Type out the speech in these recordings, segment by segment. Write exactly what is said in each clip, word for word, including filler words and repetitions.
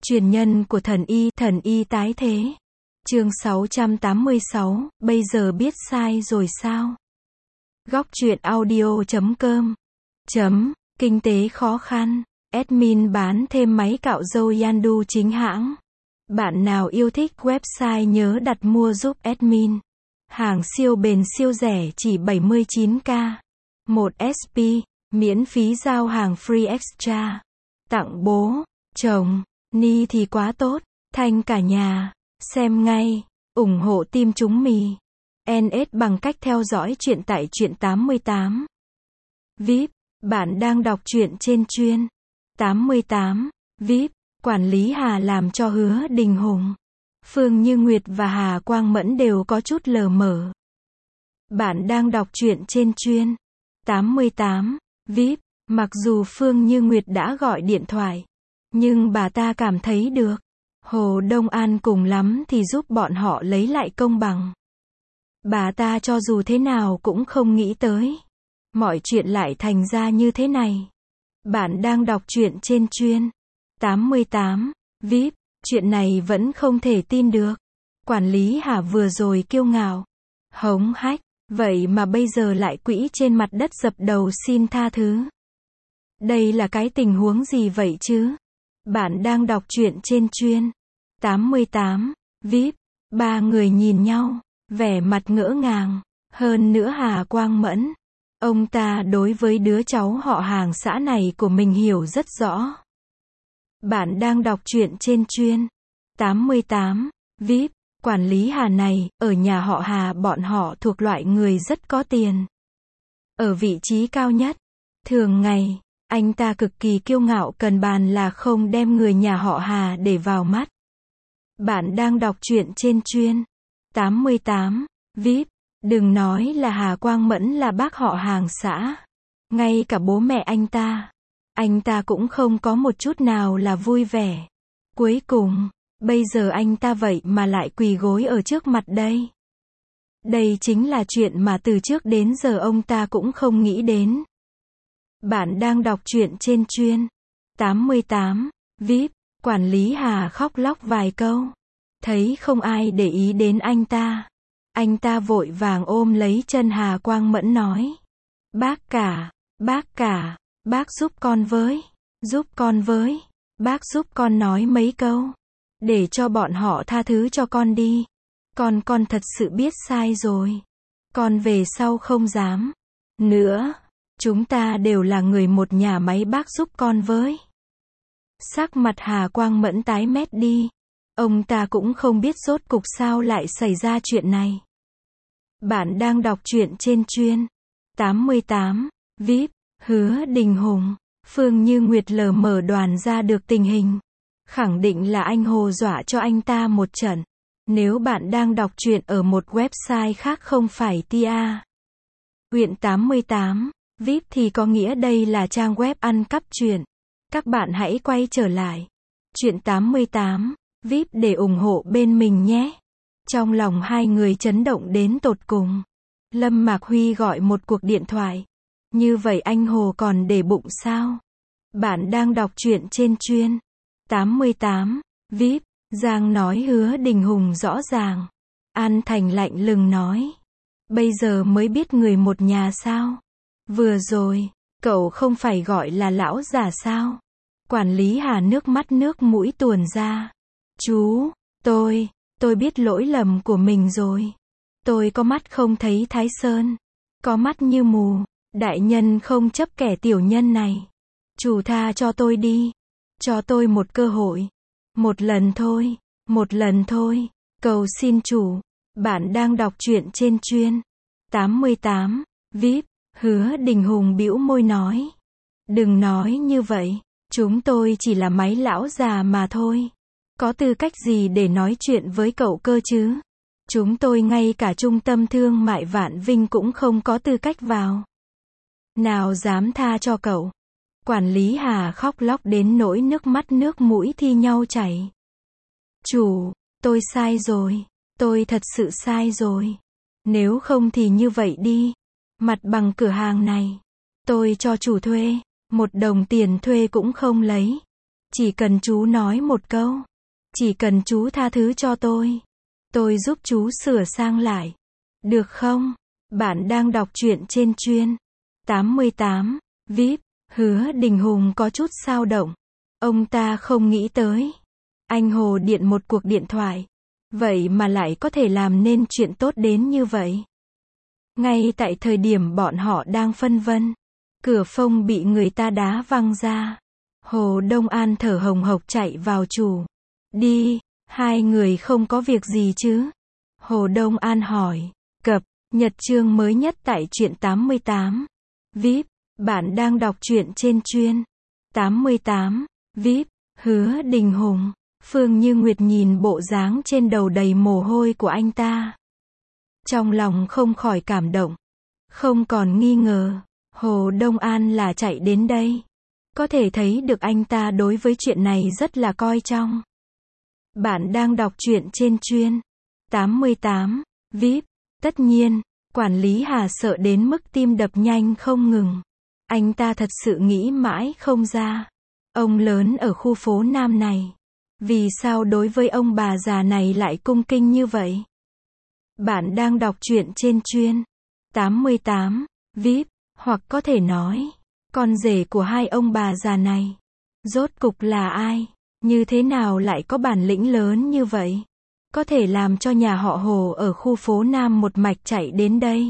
Truyền nhân của thần y, thần y tái thế. Chương sáu trăm tám mươi sáu, bây giờ biết sai rồi sao? Góc truyện audio chấm com. Chấm, kinh tế khó khăn. Admin bán thêm máy cạo râu Yandu chính hãng. Bạn nào yêu thích website nhớ đặt mua giúp admin. Hàng siêu bền siêu rẻ chỉ bảy mươi chín k. một ét pê, miễn phí giao hàng free extra. Tặng bố, chồng, ni thì quá tốt, thanh cả nhà. Xem ngay, ủng hộ team chúng mì. en ét bằng cách theo dõi truyện tại truyện tám mươi tám. vê i pê, bạn đang đọc truyện trên chuyên. tám mươi tám, vê i pê, quản lý Hà làm cho Hứa Đình Hùng, Phương Như Nguyệt và Hà Quang Mẫn đều có chút lờ mờ. Bạn đang đọc truyện trên chuyên. tám mươi tám, vê i pê, mặc dù Phương Như Nguyệt đã gọi điện thoại, nhưng bà ta cảm thấy được. Hồ Đông An cùng lắm thì giúp bọn họ lấy lại công bằng. Bà ta cho dù thế nào cũng không nghĩ tới. Mọi chuyện lại thành ra như thế này. Bạn đang đọc truyện trên chuyên. tám mươi tám, vê i pê, chuyện này vẫn không thể tin được. Quản lý Hà vừa rồi kiêu ngạo, hống hách, vậy mà bây giờ lại quỵ trên mặt đất dập đầu xin tha thứ. Đây là cái tình huống gì vậy chứ? Bạn đang đọc truyện trên chuyên. tám mươi tám, vê i pê, ba người nhìn nhau, vẻ mặt ngỡ ngàng. Hơn nữa Hà Quang Mẫn, ông ta đối với đứa cháu họ hàng xã này của mình hiểu rất rõ. Bạn đang đọc truyện trên chuyên. tám mươi tám, vê i pê, quản lý Hà này, ở nhà họ Hà bọn họ thuộc loại người rất có tiền. Ở vị trí cao nhất. Thường ngày, anh ta cực kỳ kiêu ngạo cần bàn là không đem người nhà họ Hà để vào mắt. Bạn đang đọc truyện trên chuyên. tám mươi tám, vê i pê, đừng nói là Hà Quang Mẫn là bác họ hàng xã. Ngay cả bố mẹ anh ta, anh ta cũng không có một chút nào là vui vẻ. Cuối cùng, bây giờ anh ta vậy mà lại quỳ gối ở trước mặt đây. Đây chính là chuyện mà từ trước đến giờ ông ta cũng không nghĩ đến. Bạn đang đọc truyện trên chuyên. tám mươi tám, vê i pê, quản lý Hà khóc lóc vài câu. Thấy không ai để ý đến anh ta. Anh ta vội vàng ôm lấy chân Hà Quang Mẫn nói. Bác cả, bác cả, bác giúp con với, giúp con với, bác giúp con nói mấy câu. Để cho bọn họ tha thứ cho con đi. Con con thật sự biết sai rồi. Con về sau không dám nữa. Chúng ta đều là người một nhà máy, bác giúp con với. Sắc mặt Hà Quang Mẫn tái mét đi. Ông ta cũng không biết rốt cục sao lại xảy ra chuyện này. Bạn đang đọc truyện trên chuyên. tám mươi tám, vê i pê, Hứa Đình Hùng, Phương Như Nguyệt lờ mờ đoán ra được tình hình. Khẳng định là anh Hồ dọa cho anh ta một trận. Nếu bạn đang đọc truyện ở một website khác không phải tia. Huyện tám mươi tám, vê i pê thì có nghĩa đây là trang web ăn cắp truyện. Các bạn hãy quay trở lại truyện tám mươi tám, vê i pê để ủng hộ bên mình nhé. Trong lòng hai người chấn động đến tột cùng. Lâm Mạc Huy gọi một cuộc điện thoại. Như vậy anh Hồ còn để bụng sao? Bạn đang đọc truyện trên chuyên. tám mươi tám, vê i pê, Giang nói Hứa Đình Hùng rõ ràng. An Thành lạnh lùng nói. Bây giờ mới biết người một nhà sao? Vừa rồi, cậu không phải gọi là lão già sao? Quản lý Hà nước mắt nước mũi tuôn ra. Chú, tôi, tôi biết lỗi lầm của mình rồi. Tôi có mắt không thấy Thái Sơn. Có mắt như mù. Đại nhân không chấp kẻ tiểu nhân này. Chủ tha cho tôi đi. Cho tôi một cơ hội. Một lần thôi. Một lần thôi. Cầu xin chủ. Bạn đang đọc truyện trên chuyên. tám mươi tám, vê i pê, Hứa Đình Hùng bĩu môi nói. Đừng nói như vậy. Chúng tôi chỉ là máy lão già mà thôi. Có tư cách gì để nói chuyện với cậu cơ chứ? Chúng tôi ngay cả trung tâm thương mại Vạn Vinh cũng không có tư cách vào. Nào dám tha cho cậu? Quản lý Hà khóc lóc đến nỗi nước mắt nước mũi thi nhau chảy. Chủ, tôi sai rồi. Tôi thật sự sai rồi. Nếu không thì như vậy đi. Mặt bằng cửa hàng này, tôi cho chủ thuê. Một đồng tiền thuê cũng không lấy. Chỉ cần chú nói một câu. Chỉ cần chú tha thứ cho tôi. Tôi giúp chú sửa sang lại. Được không? Bạn đang đọc truyện trên chuyên. tám mươi tám. vê i pê. Hứa Đình Hùng có chút xao động. Ông ta không nghĩ tới. Anh Hồ điện một cuộc điện thoại. Vậy mà lại có thể làm nên chuyện tốt đến như vậy. Ngay tại thời điểm bọn họ đang phân vân. Cửa phông bị người ta đá văng ra. Hồ Đông An thở hồng hộc chạy vào chủ. Đi, hai người không có việc gì chứ? Hồ Đông An hỏi. Cập nhật chương mới nhất tại truyện tám mươi tám. vê i pê. Bạn đang đọc truyện trên chuyên. tám mươi tám. vê i pê. Hứa Đình Hùng. Phương Như Nguyệt nhìn bộ dáng trên đầu đầy mồ hôi của anh ta. Trong lòng không khỏi cảm động. Không còn nghi ngờ. Hồ Đông An là chạy đến đây. Có thể thấy được anh ta đối với chuyện này rất là coi trọng. Bạn đang đọc truyện trên chuyên. tám mươi tám. vê i pê. Tất nhiên, quản lý Hà sợ đến mức tim đập nhanh không ngừng. Anh ta thật sự nghĩ mãi không ra. Ông lớn ở khu phố Nam này. Vì sao đối với ông bà già này lại cung kính như vậy? Bạn đang đọc truyện trên chuyên. tám mươi tám. vê i pê. Hoặc có thể nói, con rể của hai ông bà già này. Rốt cục là ai? Như thế nào lại có bản lĩnh lớn như vậy? Có thể làm cho nhà họ Hồ ở khu phố Nam một mạch chạy đến đây.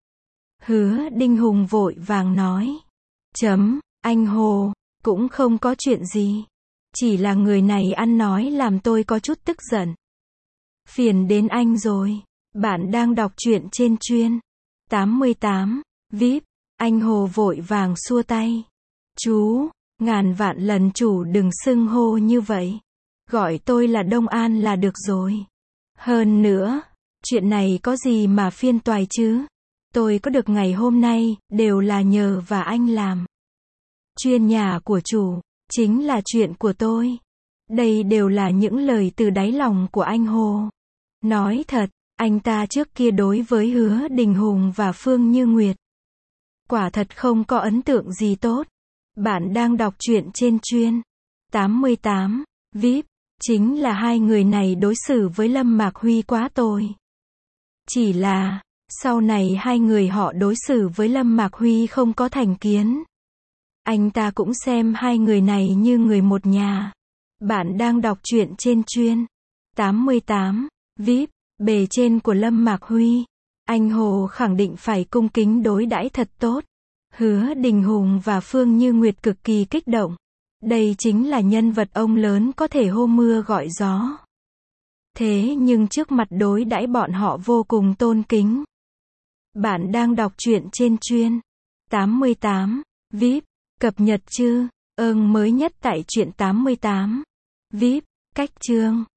Hứa Đình Hùng vội vàng nói. Chấm, anh Hồ, cũng không có chuyện gì. Chỉ là người này ăn nói làm tôi có chút tức giận. Phiền đến anh rồi. Bạn đang đọc truyện trên chuyên. tám mươi tám. vê i pê. Anh Hồ vội vàng xua tay. Chú, ngàn vạn lần chủ đừng xưng hô như vậy. Gọi tôi là Đông An là được rồi. Hơn nữa, chuyện này có gì mà phiền toái chứ? Tôi có được ngày hôm nay, đều là nhờ và anh làm. Chuyên nhà của chủ, chính là chuyện của tôi. Đây đều là những lời từ đáy lòng của anh Hồ. Nói thật, anh ta trước kia đối với Hứa Đình Hùng và Phương Như Nguyệt. Quả thật không có ấn tượng gì tốt. Bạn đang đọc truyện trên chuyên. tám mươi tám. vê i pê. Chính là hai người này đối xử với Lâm Mạc Huy quá tồi. Chỉ là, sau này hai người họ đối xử với Lâm Mạc Huy không có thành kiến. Anh ta cũng xem hai người này như người một nhà. Bạn đang đọc truyện trên chuyên. tám mươi tám. vê i pê. Bề trên của Lâm Mạc Huy. Anh Hồ khẳng định phải cung kính đối đãi thật tốt. Hứa Đình Hùng và Phương Như Nguyệt cực kỳ kích động. Đây chính là nhân vật ông lớn có thể hô mưa gọi gió. Thế nhưng trước mặt đối đãi bọn họ vô cùng tôn kính. Bạn đang đọc truyện trên chuyên. tám mươi tám. vê i pê. Cập nhật chưa? Ơn mới nhất tại truyện tám mươi tám. vê i pê. Cách chương.